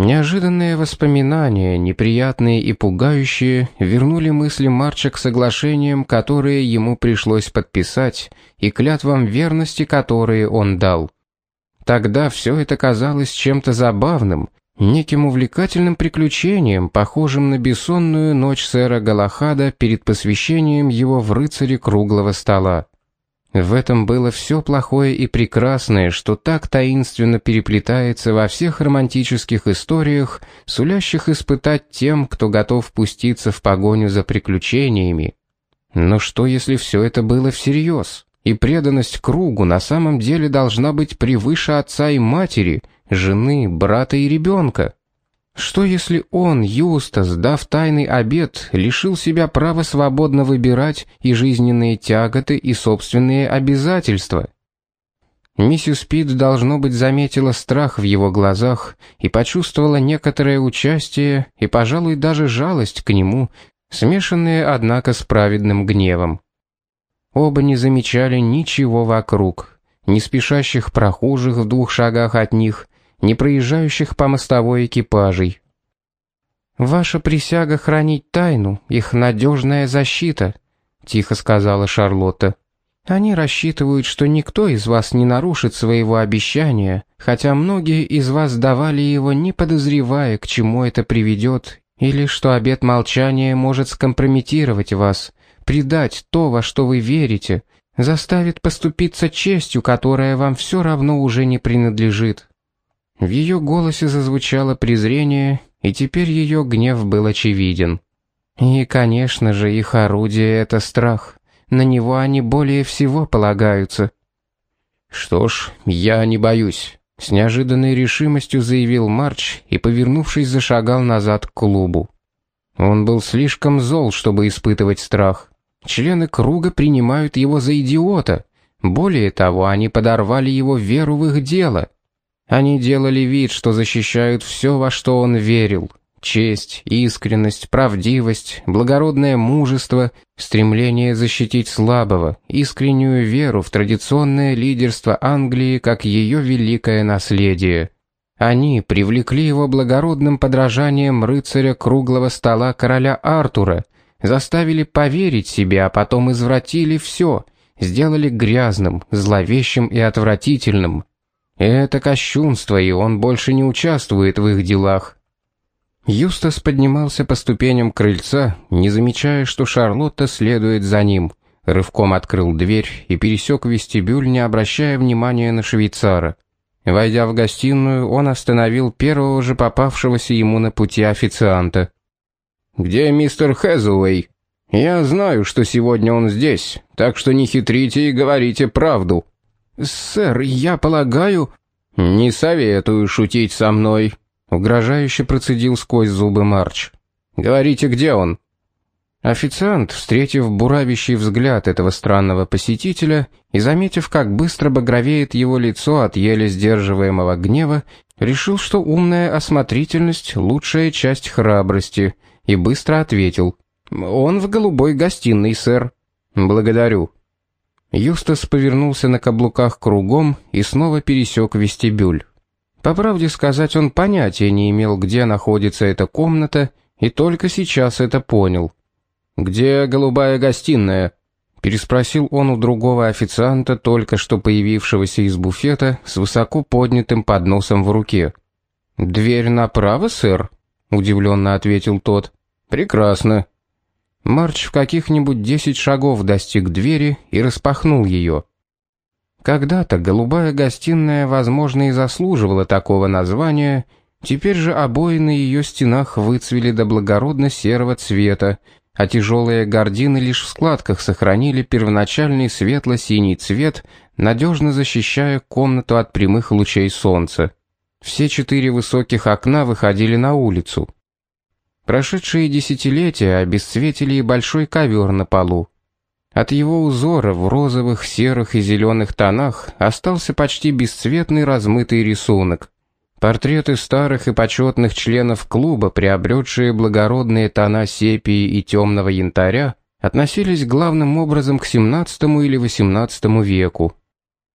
Неожиданные воспоминания, неприятные и пугающие, вернули мысли Марча к соглашениям, которые ему пришлось подписать, и клятвам верности, которые он дал. Тогда все это казалось чем-то забавным, неким увлекательным приключением, похожим на бессонную ночь сэра Галахада перед посвящением его в рыцари круглого стола. В этом было все плохое и прекрасное, что так таинственно переплетается во всех романтических историях, сулящих испытать тем, кто готов пуститься в погоню за приключениями. Но что, если все это было всерьез, и преданность кругу на самом деле должна быть превыше отца и матери, жены, брата и ребенка? Что если он, Юстас, дав тайный обет, лишил себя права свободно выбирать и жизненные тяготы, и собственные обязательства? Миссис Пит, должно быть, заметила страх в его глазах и почувствовала некоторое участие и, пожалуй, даже жалость к нему, смешанные, однако, с праведным гневом. Оба не замечали ничего вокруг, ни спешащих прохожих в 2 шагах от них, не проезжающих по мостовой экипажей. «Ваша присяга хранить тайну, их надежная защита», — тихо сказала Шарлотта. «Они рассчитывают, что никто из вас не нарушит своего обещания, хотя многие из вас давали его, не подозревая, к чему это приведет, или что обет молчания может скомпрометировать вас, предать то, во что вы верите, заставит поступиться честью, которая вам все равно уже не принадлежит». В ее голосе зазвучало презрение, и теперь ее гнев был очевиден. И, конечно же, их орудие — это страх. На него они более всего полагаются. «Что ж, я не боюсь», — с неожиданной решимостью заявил Марч и, повернувшись, зашагал назад к клубу. Он был слишком зол, чтобы испытывать страх. Члены круга принимают его за идиота. Более того, они подорвали его веру в их дело. Они делали вид, что защищают все, во что он верил. Честь, искренность, правдивость, благородное мужество, стремление защитить слабого, искреннюю веру в традиционное лидерство Англии как ее великое наследие. Они привлекли его благородным подражанием рыцаря круглого стола короля Артура, заставили поверить себе, а потом извратили все, сделали грязным, зловещим и отвратительным. Это кощунство, и он больше не участвует в их делах. Юстас поднимался по ступеням крыльца, не замечая, что Шарлотта следует за ним. Рывком открыл дверь и пересек вестибюль, не обращая внимания на швейцара. Войдя в гостиную, он остановил первого же попавшегося ему на пути официанта. «Где мистер Хэзуэй? Я знаю, что сегодня он здесь, так что не хитрите и говорите правду». «Сэр, я полагаю...» «Не советую шутить со мной», — угрожающе процедил сквозь зубы Марч. «Говорите, где он?» Официант, встретив буравящий взгляд этого странного посетителя и заметив, как быстро багровеет его лицо от еле сдерживаемого гнева, решил, что умная осмотрительность — лучшая часть храбрости, и быстро ответил: «Он в голубой гостиной, сэр». «Благодарю». Юстас повернулся на каблуках кругом и снова пересек вестибюль. По правде сказать, он понятия не имел, где находится эта комната, и только сейчас это понял. «Где голубая гостиная?» — переспросил он у другого официанта, только что появившегося из буфета с высоко поднятым подносом в руке. «Дверь направо, сэр?» — удивленно ответил тот. «Прекрасно». Марч в каких-нибудь 10 шагов достиг двери и распахнул ее. Когда-то голубая гостиная, возможно, и заслуживала такого названия, теперь же обои на ее стенах выцвели до благородно-серого цвета, а тяжелые гардины лишь в складках сохранили первоначальный светло-синий цвет, надежно защищая комнату от прямых лучей солнца. Все 4 высоких окна выходили на улицу. Прошедшие десятилетия обесцветили и большой ковер на полу. От его узора в розовых, серых и зеленых тонах остался почти бесцветный размытый рисунок. Портреты старых и почетных членов клуба, приобретшие благородные тона сепии и темного янтаря, относились главным образом к XVII или XVIII веку.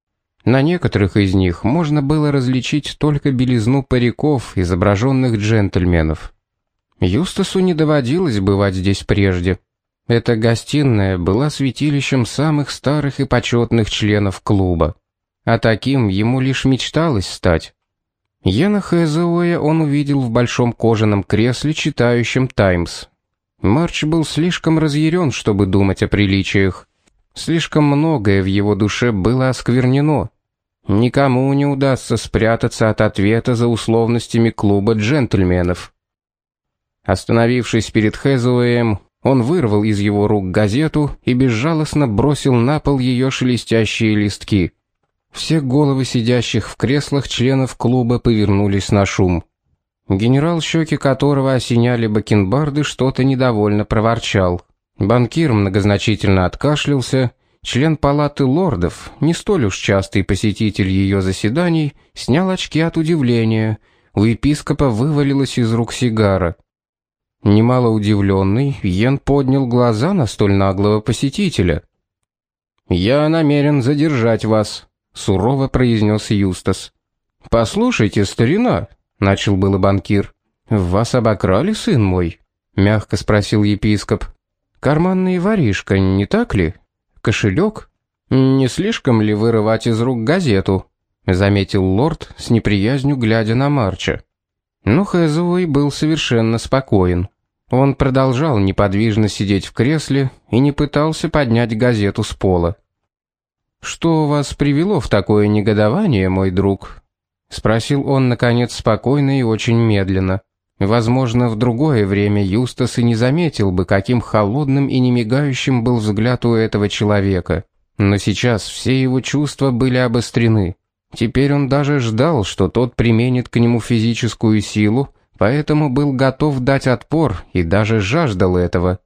На некоторых из них можно было различить только белизну париков изображенных джентльменов. Юстасу не доводилось бывать здесь прежде. Эта гостиная была святилищем самых старых и почетных членов клуба. А таким ему лишь мечталось стать. Йена Хэзуэя он увидел в большом кожаном кресле, читающем «Таймс». Марч был слишком разъярен, чтобы думать о приличиях. Слишком многое в его душе было осквернено. Никому не удастся спрятаться от ответа за условностями клуба джентльменов. Остановившись перед Хэзуэем, он вырвал из его рук газету и безжалостно бросил на пол ее шелестящие листки. Все головы сидящих в креслах членов клуба повернулись на шум. Генерал, щеки которого осеняли бакенбарды, что-то недовольно проворчал. Банкир многозначительно откашлялся. Член палаты лордов, не столь уж частый посетитель ее заседаний, снял очки от удивления. У епископа вывалилась из рук сигара. Немало удивленный, Йен поднял глаза на столь наглого посетителя. «Я намерен задержать вас», — сурово произнес Юстас. «Послушайте, старина», — начал было банкир. «Вас обокрали, сын мой?» — мягко спросил епископ. «Карманный воришка, не так ли? Кошелек? Не слишком ли вырывать из рук газету?» — заметил лорд с неприязнью, глядя на Марча. Но Хэзуэй был совершенно спокоен. Он продолжал неподвижно сидеть в кресле и не пытался поднять газету с пола. «Что вас привело в такое негодование, мой друг?» — спросил он, наконец, спокойно и очень медленно. Возможно, в другое время Юстас и не заметил бы, каким холодным и немигающим был взгляд у этого человека. Но сейчас все его чувства были обострены. Теперь он даже ждал, что тот применит к нему физическую силу, поэтому был готов дать отпор и даже жаждал этого.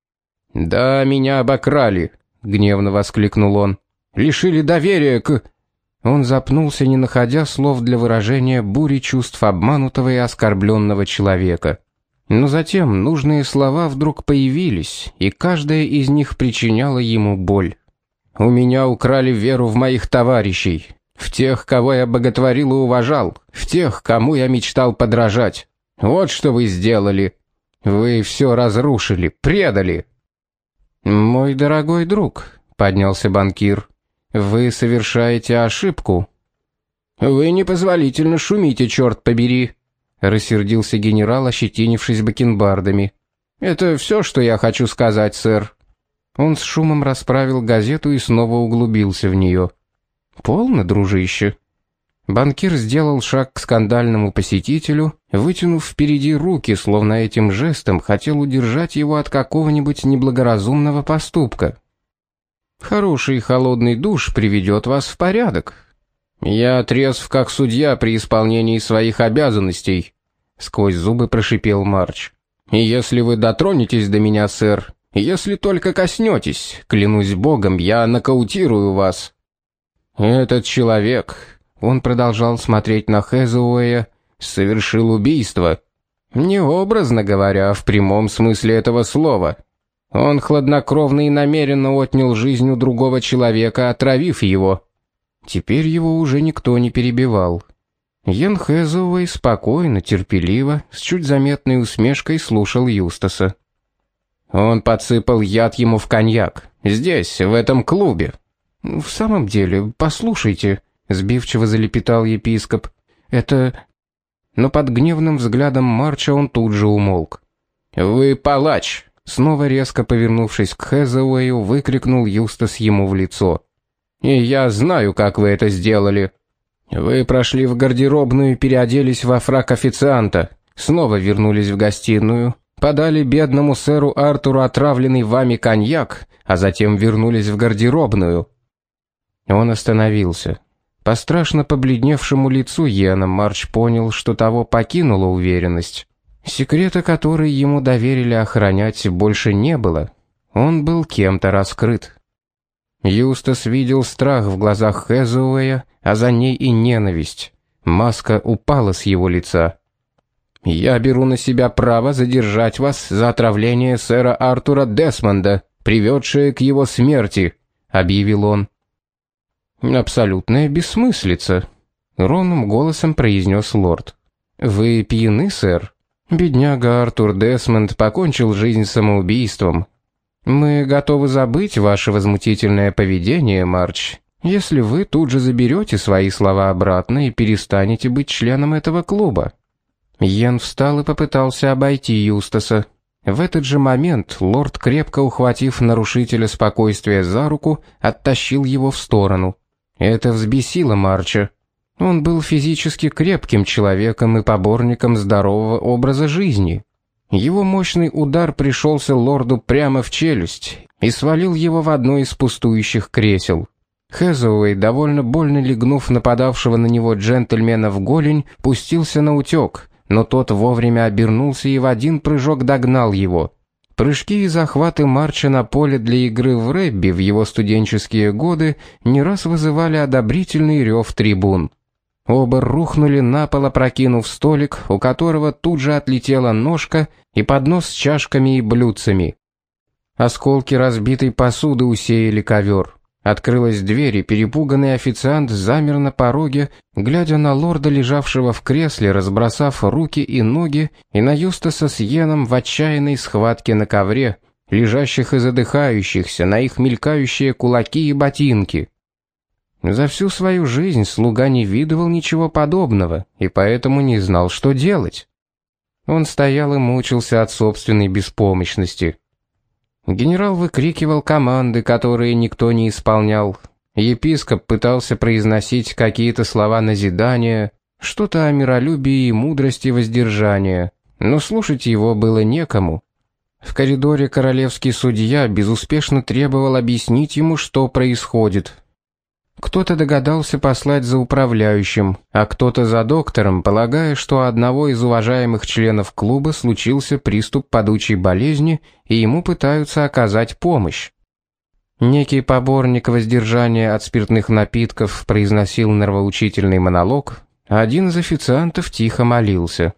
«Да, меня обокрали», — гневно воскликнул он. «Лишили доверия к...» Он запнулся, не находя слов для выражения бури чувств обманутого и оскорбленного человека. Но затем нужные слова вдруг появились, и каждая из них причиняла ему боль. «У меня украли веру в моих товарищей, в тех, кого я боготворил и уважал, в тех, кому я мечтал подражать. Вот что вы сделали. Вы все разрушили, предали». «Мой дорогой друг», — поднялся банкир, — «вы совершаете ошибку». «Вы непозволительно шумите, черт побери», — рассердился генерал, ощетинившись бакенбардами. «Это все, что я хочу сказать, сэр». Он с шумом расправил газету и снова углубился в нее. «Полно, дружище». Банкир сделал шаг к скандальному посетителю, вытянув впереди руки, словно этим жестом хотел удержать его от какого-нибудь неблагоразумного поступка. «Хороший холодный душ приведет вас в порядок. Я трезв как судья при исполнении своих обязанностей», — сквозь зубы прошипел Марч. «И если вы дотронетесь до меня, сэр, если только коснетесь, клянусь богом, я нокаутирую вас». «Этот человек», — он продолжал смотреть на Хэзуэя, — «совершил убийство. Необразно говоря, а в прямом смысле этого слова. Он хладнокровно и намеренно отнял жизнь у другого человека, отравив его». Теперь его уже никто не перебивал. Йен Хэзуэй спокойно, терпеливо, с чуть заметной усмешкой слушал Юстаса. «Он подсыпал яд ему в коньяк. Здесь, в этом клубе». «В самом деле, послушайте», — сбивчиво залепетал епископ. «Это...» Но под гневным взглядом Марча он тут же умолк. «Вы палач!» Снова резко повернувшись к Хэзуэю, выкрикнул Юстас ему в лицо. «И я знаю, как вы это сделали. Вы прошли в гардеробную и переоделись во фрак официанта, снова вернулись в гостиную, подали бедному сэру Артуру отравленный вами коньяк, а затем вернулись в гардеробную». Он остановился. По страшно побледневшему лицу Йена Марч понял, что того покинула уверенность. Секрета, который ему доверили охранять, больше не было. Он был кем-то раскрыт. Юстас видел страх в глазах Хэзуэя, а за ней и ненависть. Маска упала с его лица. «Я беру на себя право задержать вас за отравление сэра Артура Десмонда, приведшее к его смерти», — объявил он. «Абсолютная бессмыслица», — ровным голосом произнес лорд. «Вы пьяны, сэр? Бедняга Артур Десмонд покончил жизнь самоубийством. Мы готовы забыть ваше возмутительное поведение, Марч, если вы тут же заберете свои слова обратно и перестанете быть членом этого клуба». Йен встал и попытался обойти Юстаса. В этот же момент лорд, крепко ухватив нарушителя спокойствия за руку, оттащил его в сторону. Это взбесило Марча. Он был физически крепким человеком и поборником здорового образа жизни. Его мощный удар пришелся лорду прямо в челюсть и свалил его в одно из пустующих кресел. Хэзуэй, довольно больно легнув нападавшего на него джентльмена в голень, пустился на утек, но тот вовремя обернулся и в один прыжок догнал его. Прыжки и захваты Марча на поле для игры в регби в его студенческие годы не раз вызывали одобрительный рев трибун. Оба рухнули на пол, опрокинув столик, у которого тут же отлетела ножка и поднос с чашками и блюдцами. Осколки разбитой посуды усеяли ковер. Открылась дверь, и перепуганный официант замер на пороге, глядя на лорда, лежавшего в кресле, разбросав руки и ноги, и на Юстаса с Йеном в отчаянной схватке на ковре, лежащих и задыхающихся, на их мелькающие кулаки и ботинки. За всю свою жизнь слуга не видывал ничего подобного, и поэтому не знал, что делать. Он стоял и мучился от собственной беспомощности. Генерал выкрикивал команды, которые никто не исполнял. Епископ пытался произносить какие-то слова назидания, что-то о миролюбии и мудрости воздержания, но слушать его было некому. В коридоре королевский судья безуспешно требовал объяснить ему, что происходит. Кто-то догадался послать за управляющим, а кто-то за доктором, полагая, что у одного из уважаемых членов клуба случился приступ падучей болезни, и ему пытаются оказать помощь. Некий поборник воздержания от спиртных напитков произносил нравоучительный монолог, а один из официантов тихо молился.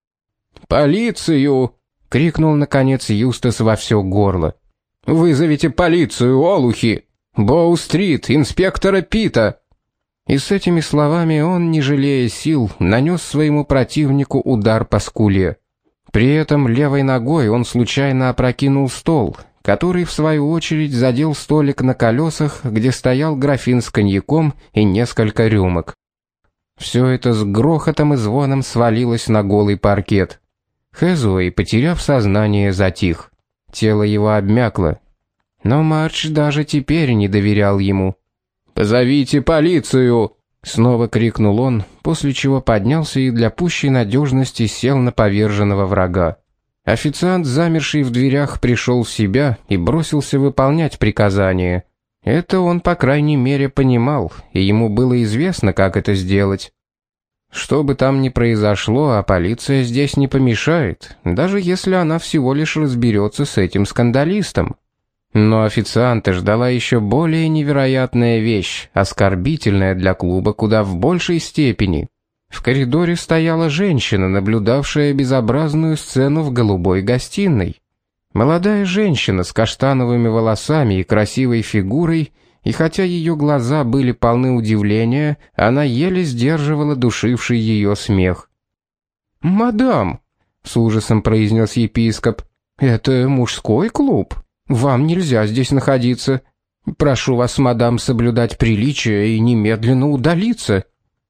«Полицию!» — крикнул наконец Юстас во все горло. «Вызовите полицию, олухи! Боу-стрит, инспектора Пита!» И с этими словами он, не жалея сил, нанес своему противнику удар по скуле. При этом левой ногой он случайно опрокинул стол, который в свою очередь задел столик на колесах, где стоял графин с коньяком и несколько рюмок. Все это с грохотом и звоном свалилось на голый паркет. Хэзуэй, потеряв сознание, затих. Тело его обмякло. Но Марч даже теперь не доверял ему. «Позовите полицию!» — снова крикнул он, после чего поднялся и для пущей надежности сел на поверженного врага. Официант, замерший в дверях, пришел в себя и бросился выполнять приказание. Это он, по крайней мере, понимал, и ему было известно, как это сделать. Что бы там ни произошло, а полиция здесь не помешает, даже если она всего лишь разберется с этим скандалистом. Но официанта ждала еще более невероятная вещь, оскорбительная для клуба куда в большей степени. В коридоре стояла женщина, наблюдавшая безобразную сцену в голубой гостиной. Молодая женщина с каштановыми волосами и красивой фигурой, и хотя ее глаза были полны удивления, она еле сдерживала душивший ее смех. «Мадам», — с ужасом произнес епископ, — «это мужской клуб. Вам нельзя здесь находиться. Прошу вас, мадам, соблюдать приличие и немедленно удалиться».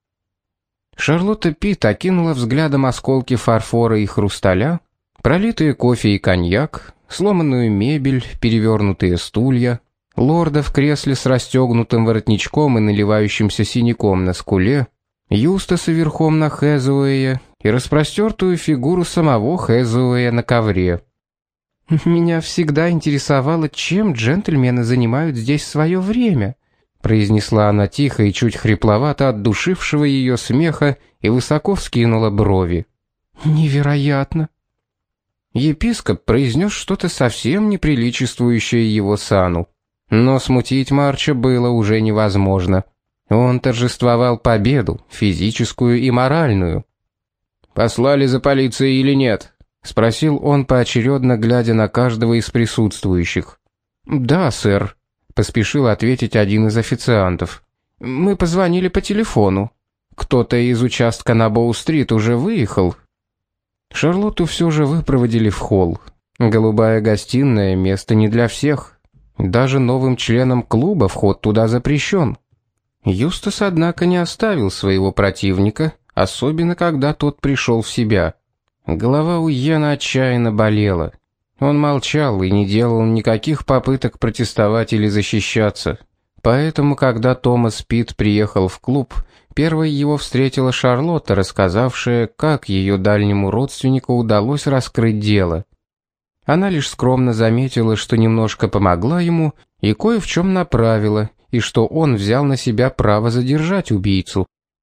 Шарлотта Питт окинула взглядом осколки фарфора и хрусталя, пролитые кофе и коньяк, сломанную мебель, перевернутые стулья, лорда в кресле с расстегнутым воротничком и наливающимся синяком на скуле, Юстаса верхом на Хэзуэе и распростертую фигуру самого Хэзуэя на ковре. «Меня всегда интересовало, чем джентльмены занимают здесь свое время», произнесла она тихо и чуть хрипловато от душившего ее смеха и высоко вскинула брови. «Невероятно!» Епископ произнес что-то совсем неприличествующее его сану. Но смутить Марча было уже невозможно. Он торжествовал победу, физическую и моральную. «Послали за полицией или нет?» — спросил он поочередно, глядя на каждого из присутствующих. «Да, сэр», — поспешил ответить один из официантов. Мы позвонили по телефону. Кто-то из участка на Боу-стрит уже выехал. Шарлотту все же выпроводили в холл. Голубая гостиная — место не для всех. Даже новым членам клуба вход туда запрещен. Юстас, однако, не оставил своего противника, особенно когда тот пришел в себя. Голова у Йена отчаянно болела. Он молчал и не делал никаких попыток протестовать или защищаться. Поэтому, когда Томас Питт приехал в клуб, первой его встретила Шарлотта, рассказавшая, как ее дальнему родственнику удалось раскрыть дело. Она лишь скромно заметила, что немножко помогла ему и кое в чем направила, и что он взял на себя право задержать убийцу.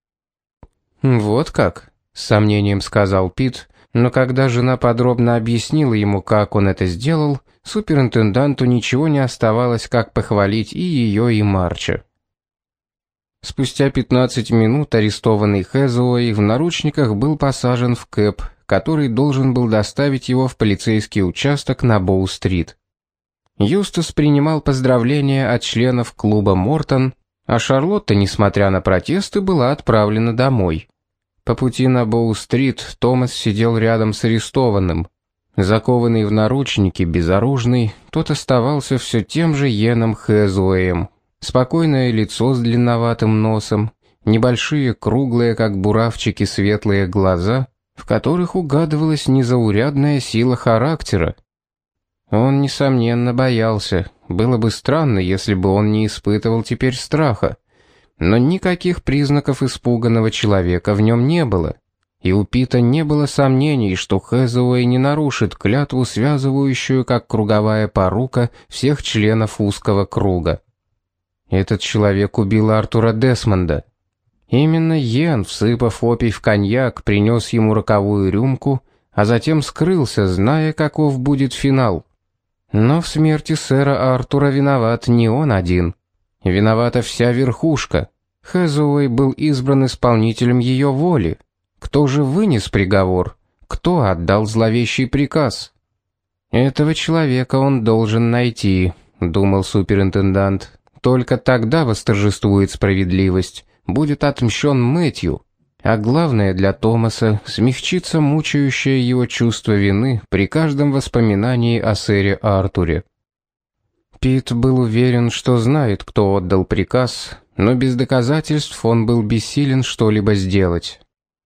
«Вот как?» — с сомнением сказал Питт, но когда жена подробно объяснила ему, как он это сделал, суперинтенданту ничего не оставалось, как похвалить и ее, и Марча. Спустя 15 минут арестованный Хэзуэй в наручниках был посажен в кэб, который должен был доставить его в полицейский участок на Боу-стрит. Юстас принимал поздравления от членов клуба «Мортон», а Шарлотта, несмотря на протесты, была отправлена домой. По пути на Боу-стрит Томас сидел рядом с арестованным. Закованный в наручники, безоружный, тот оставался все тем же Йеном Хэзуэем. Спокойное лицо с длинноватым носом, небольшие круглые, как буравчики, светлые глаза, в которых угадывалась незаурядная сила характера. Он, несомненно, боялся. Было бы странно, если бы он не испытывал теперь страха. Но никаких признаков испуганного человека в нем не было. И у Пита не было сомнений, что Хэзуэй не нарушит клятву, связывающую, как круговая порука, всех членов узкого круга. Этот человек убил Артура Десмонда. Именно Йен, всыпав опий в коньяк, принес ему роковую рюмку, а затем скрылся, зная, каков будет финал. Но в смерти сэра Артура виноват не он один. Виновата вся верхушка. Хэзуэй был избран исполнителем ее воли. Кто же вынес приговор? Кто отдал зловещий приказ? Этого человека он должен найти, думал суперинтендант. Только тогда восторжествует справедливость, будет отмщен Мэтью. А главное для Томаса — смягчится мучающее его чувство вины при каждом воспоминании о сэре Артуре. Питт был уверен, что знает, кто отдал приказ, но без доказательств он был бессилен что-либо сделать.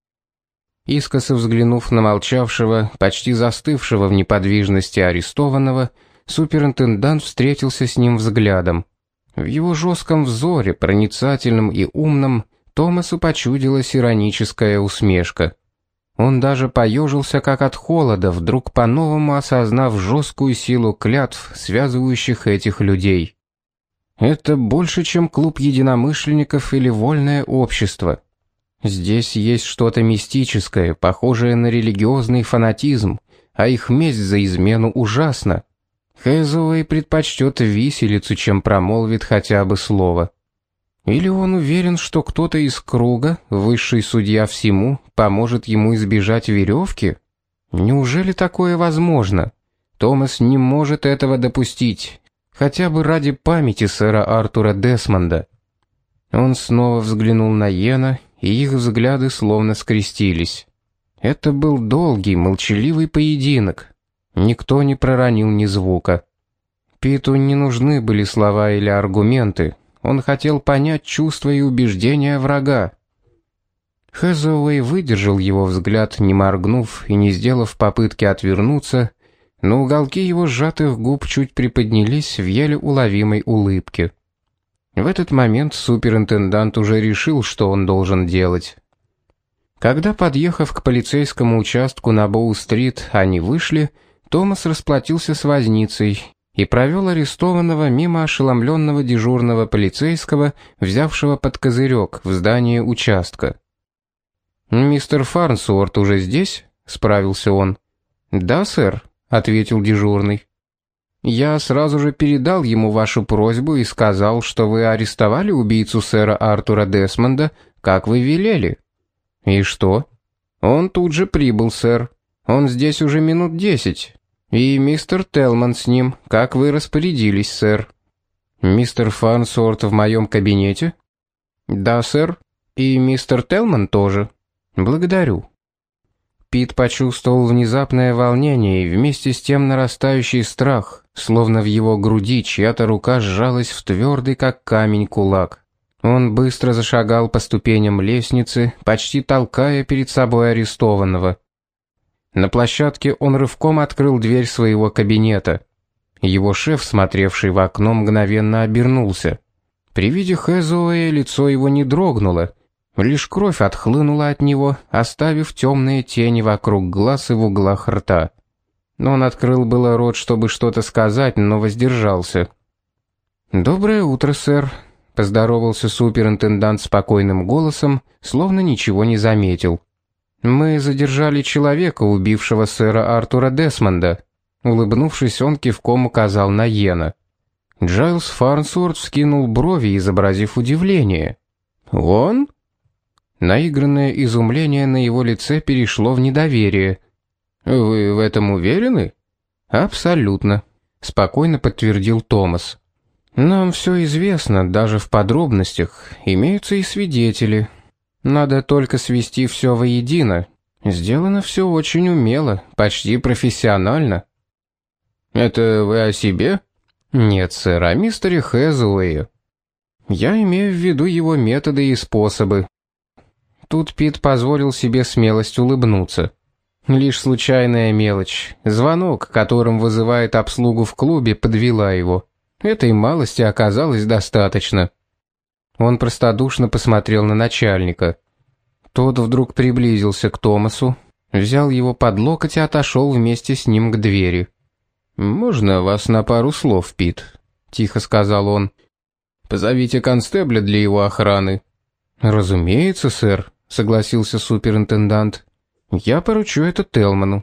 Искоса взглянув на молчавшего, почти застывшего в неподвижности арестованного, суперинтендант встретился с ним взглядом. В его жестком взоре, проницательном и умном, Томасу почудилась ироническая усмешка. Он даже поежился как от холода, вдруг по-новому осознав жесткую силу клятв, связывающих этих людей. Это больше, чем клуб единомышленников или вольное общество. Здесь есть что-то мистическое, похожее на религиозный фанатизм, а их месть за измену ужасна. Хэзуэй предпочтет виселицу, чем промолвит хотя бы слово. Или он уверен, что кто-то из круга, высший судья всему, поможет ему избежать веревки? Неужели такое возможно? Томас не может этого допустить, хотя бы ради памяти сэра Артура Десмонда. Он снова взглянул на Йена, и их взгляды словно скрестились. Это был долгий, молчаливый поединок. Никто не проронил ни звука. Питу не нужны были слова или аргументы. Он хотел понять чувства и убеждения врага. Хэзуэй выдержал его взгляд, не моргнув и не сделав попытки отвернуться, но уголки его сжатых губ чуть приподнялись в еле уловимой улыбке. В этот момент суперинтендант уже решил, что он должен делать. Когда, подъехав к полицейскому участку на Боу-стрит, они вышли, Томас расплатился с возницей и провел арестованного мимо ошеломленного дежурного полицейского, взявшего под козырек в здание участка. «Мистер Фарнсуорт уже здесь?» — справился он. «Да, сэр», — ответил дежурный. «Я сразу же передал ему вашу просьбу и сказал, что вы арестовали убийцу сэра Артура Десмонда, как вы велели». «И что?» «Он тут же прибыл, сэр. Он здесь уже минут 10. И мистер Телман с ним, как вы распорядились, сэр». «Мистер Фарнсуорт в моем кабинете?» «Да, сэр. И мистер Телман тоже. Благодарю». Пит почувствовал внезапное волнение и вместе с тем нарастающий страх, словно в его груди чья-то рука сжалась в твердый, как камень, кулак. Он быстро зашагал по ступеням лестницы, почти толкая перед собой арестованного. На площадке он рывком открыл дверь своего кабинета. Его шеф, смотревший в окно, мгновенно обернулся. При виде Хэзуэя лицо его не дрогнуло, лишь кровь отхлынула от него, оставив темные тени вокруг глаз и в углах рта. Но он открыл было рот, чтобы что-то сказать, но воздержался. «Доброе утро, сэр», — поздоровался суперинтендант спокойным голосом, словно ничего не заметил. «Мы задержали человека, убившего сэра Артура Десмонда». Улыбнувшись, он кивком указал на Йена. Джайлс Фарнсворт вскинул брови, изобразив удивление. «Он?» Наигранное изумление на его лице перешло в недоверие. «Вы в этом уверены?» «Абсолютно», — спокойно подтвердил Томас. «Нам все известно, даже в подробностях. Имеются и свидетели. Надо только свести все воедино. Сделано все очень умело, почти профессионально». «Это вы о себе?» «Нет, сэр, о мистере Хэзуэе. Я имею в виду его методы и способы». Тут Пит позволил себе смелость улыбнуться. Лишь случайная мелочь. Звонок, которым вызывает обслугу в клубе, подвела его. Этой малости оказалось достаточно. Он простодушно посмотрел на начальника. Тот вдруг приблизился к Томасу, взял его под локоть и отошел вместе с ним к двери. «Можно вас на пару слов, Пит?» — тихо сказал он. «Позовите констебля для его охраны». «Разумеется, сэр», — согласился суперинтендант. «Я поручу это Телману».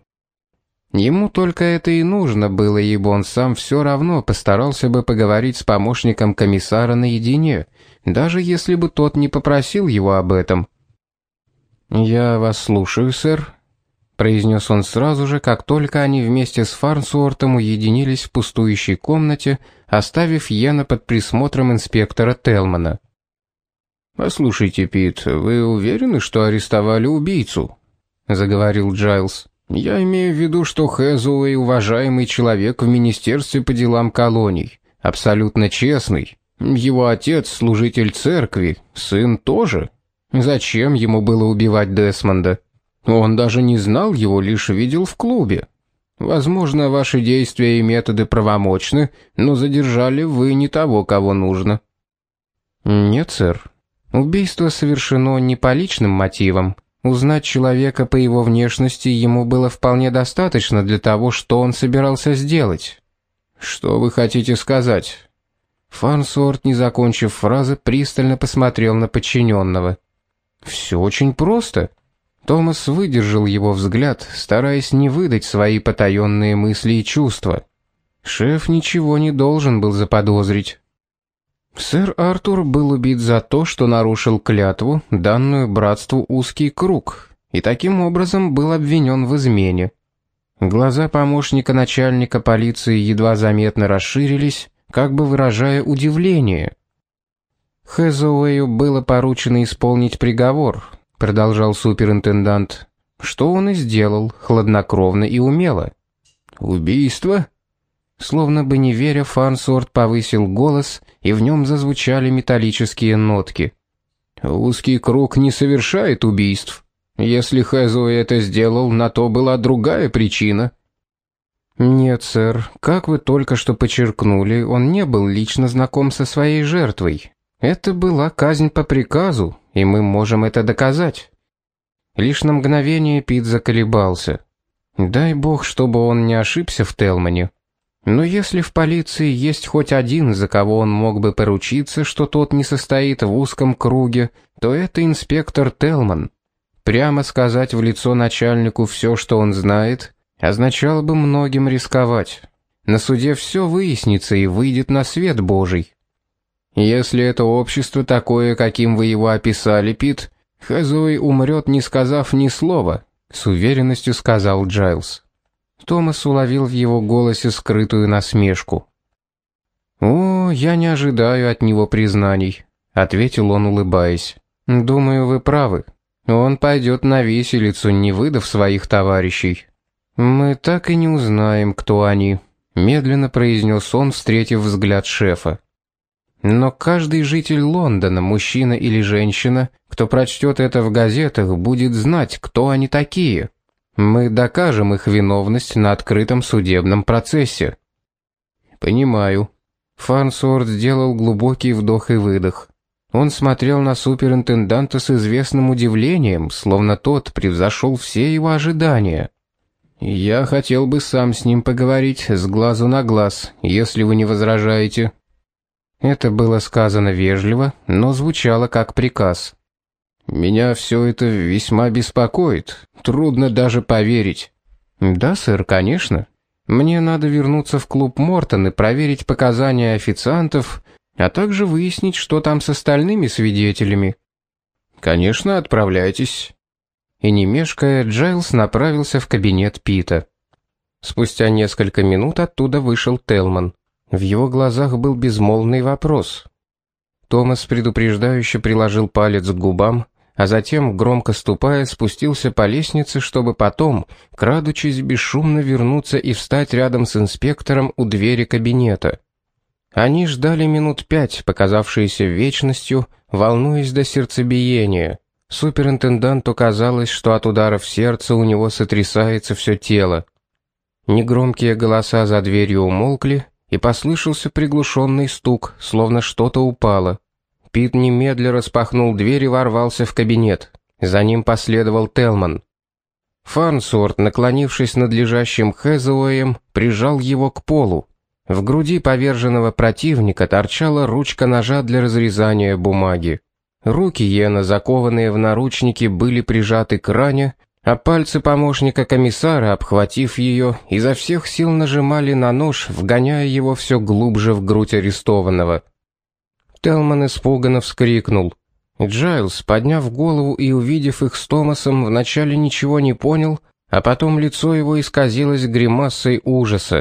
Ему только это и нужно было, ибо он сам все равно постарался бы поговорить с помощником комиссара наедине, даже если бы тот не попросил его об этом. «Я вас слушаю, сэр», — произнес он сразу же, как только они вместе с Фарнсуортом уединились в пустующей комнате, оставив Йена под присмотром инспектора Телмана. «Послушайте, Пит, вы уверены, что арестовали убийцу?» — заговорил Джайлс. «Я имею в виду, что Хэзуэй уважаемый человек в Министерстве по делам колоний, абсолютно честный. Его отец служитель церкви, сын тоже. Зачем ему было убивать Десмонда? Он даже не знал его, лишь видел в клубе. Возможно, ваши действия и методы правомочны, но задержали вы не того, кого нужно». «Нет, сэр. Убийство совершено не по личным мотивам. Узнать человека по его внешности ему было вполне достаточно для того, что он собирался сделать». «Что вы хотите сказать?» Фарнсворт, не закончив фразы, пристально посмотрел на подчиненного. «Все очень просто». Томас выдержал его взгляд, стараясь не выдать свои потаенные мысли и чувства. Шеф ничего не должен был заподозрить. Сэр Артур был убит за то, что нарушил клятву, данную братству «Узкий круг», и таким образом был обвинен в измене. Глаза помощника начальника полиции едва заметно расширились, как бы выражая удивление. «Хэзуэю было поручено исполнить приговор», — продолжал суперинтендант, «что он и сделал, хладнокровно и умело». «Убийство?» Словно бы не веря, Фарнсворт повысил голос, и в нем зазвучали металлические нотки. «Узкий круг не совершает убийств. Если Хэзуэй это сделал, на то была другая причина». «Нет, сэр, как вы только что подчеркнули, он не был лично знаком со своей жертвой. Это была казнь по приказу, и мы можем это доказать». Лишь на мгновение Пит заколебался. Дай бог, чтобы он не ошибся в Телмане. Но если в полиции есть хоть один, за кого он мог бы поручиться, что тот не состоит в узком круге, то это инспектор Телман. Прямо сказать в лицо начальнику все, что он знает, означало бы многим рисковать. На суде все выяснится и выйдет на свет Божий. Если это общество такое, каким вы его описали, Пит, Хэзуэй умрет, не сказав ни слова, с уверенностью сказал Джайлс. Томас уловил в его голосе скрытую насмешку. «О, я не ожидаю от него признаний», — ответил он, улыбаясь. «Думаю, вы правы. Он пойдет на виселицу, не выдав своих товарищей». «Мы так и не узнаем, кто они», — медленно произнес он, встретив взгляд шефа. «Но каждый житель Лондона, мужчина или женщина, кто прочтет это в газетах, будет знать, кто они такие. Мы докажем их виновность на открытом судебном процессе». «Понимаю». Фарнсворт сделал глубокий вдох и выдох. Он смотрел на суперинтенданта с известным удивлением, словно тот превзошел все его ожидания. «Я хотел бы сам с ним поговорить с глазу на глаз, если вы не возражаете». Это было сказано вежливо, но звучало как приказ. «Меня все это весьма беспокоит. Трудно даже поверить». «Да, сэр, конечно. Мне надо вернуться в клуб Мортон и проверить показания официантов, а также выяснить, что там с остальными свидетелями». «Конечно, отправляйтесь». И не мешкая, Джайлс направился в кабинет Пита. Спустя несколько минут оттуда вышел Телман. В его глазах был безмолвный вопрос. Томас предупреждающе приложил палец к губам, а затем, громко ступая, спустился по лестнице, чтобы потом, крадучись, бесшумно вернуться и встать рядом с инспектором у двери кабинета. Они ждали минут 5, показавшиеся вечностью, волнуясь до сердцебиения. Суперинтенданту казалось, что от ударов сердца у него сотрясается все тело. Негромкие голоса за дверью умолкли, и послышался приглушенный стук, словно что-то упало. Пит немедля распахнул дверь и ворвался в кабинет. За ним последовал Телман. Фарнсворт, наклонившись над лежащим Хэзуэем, прижал его к полу. В груди поверженного противника торчала ручка ножа для разрезания бумаги. Руки Йена, закованные в наручники, были прижаты к ране, а пальцы помощника комиссара, обхватив ее, изо всех сил нажимали на нож, вгоняя его все глубже в грудь арестованного. Телман испуганно вскрикнул. Джайлс, подняв голову и увидев их с Томасом, вначале ничего не понял, а потом лицо его исказилось гримасой ужаса.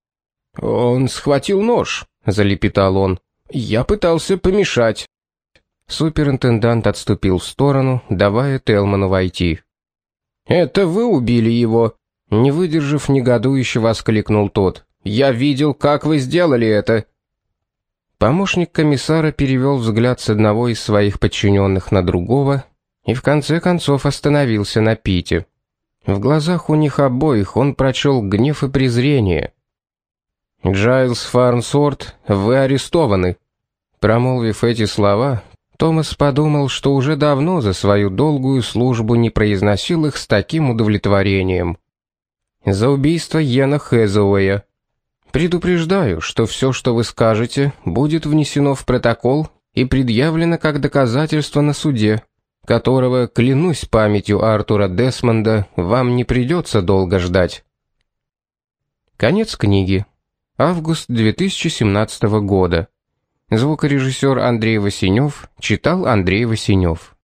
«Он схватил нож», — залепетал он. «Я пытался помешать». Суперинтендант отступил в сторону, давая Телману войти. «Это вы убили его?» Не выдержав, негодующе воскликнул тот. «Я видел, как вы сделали это». Помощник комиссара перевел взгляд с одного из своих подчиненных на другого и в конце концов остановился на Пите. В глазах у них обоих он прочел гнев и презрение. «Джайлс Фарнсворт, вы арестованы». Промолвив эти слова, Томас подумал, что уже давно за свою долгую службу не произносил их с таким удовлетворением. «За убийство Йена Хэзуэя. Предупреждаю, что все, что вы скажете, будет внесено в протокол и предъявлено как доказательство на суде, которого, клянусь памятью Артура Десмонда, вам не придется долго ждать». Конец книги. Август 2017 года. Звукорежиссер Андрей Васенев читал Андрей Васенев.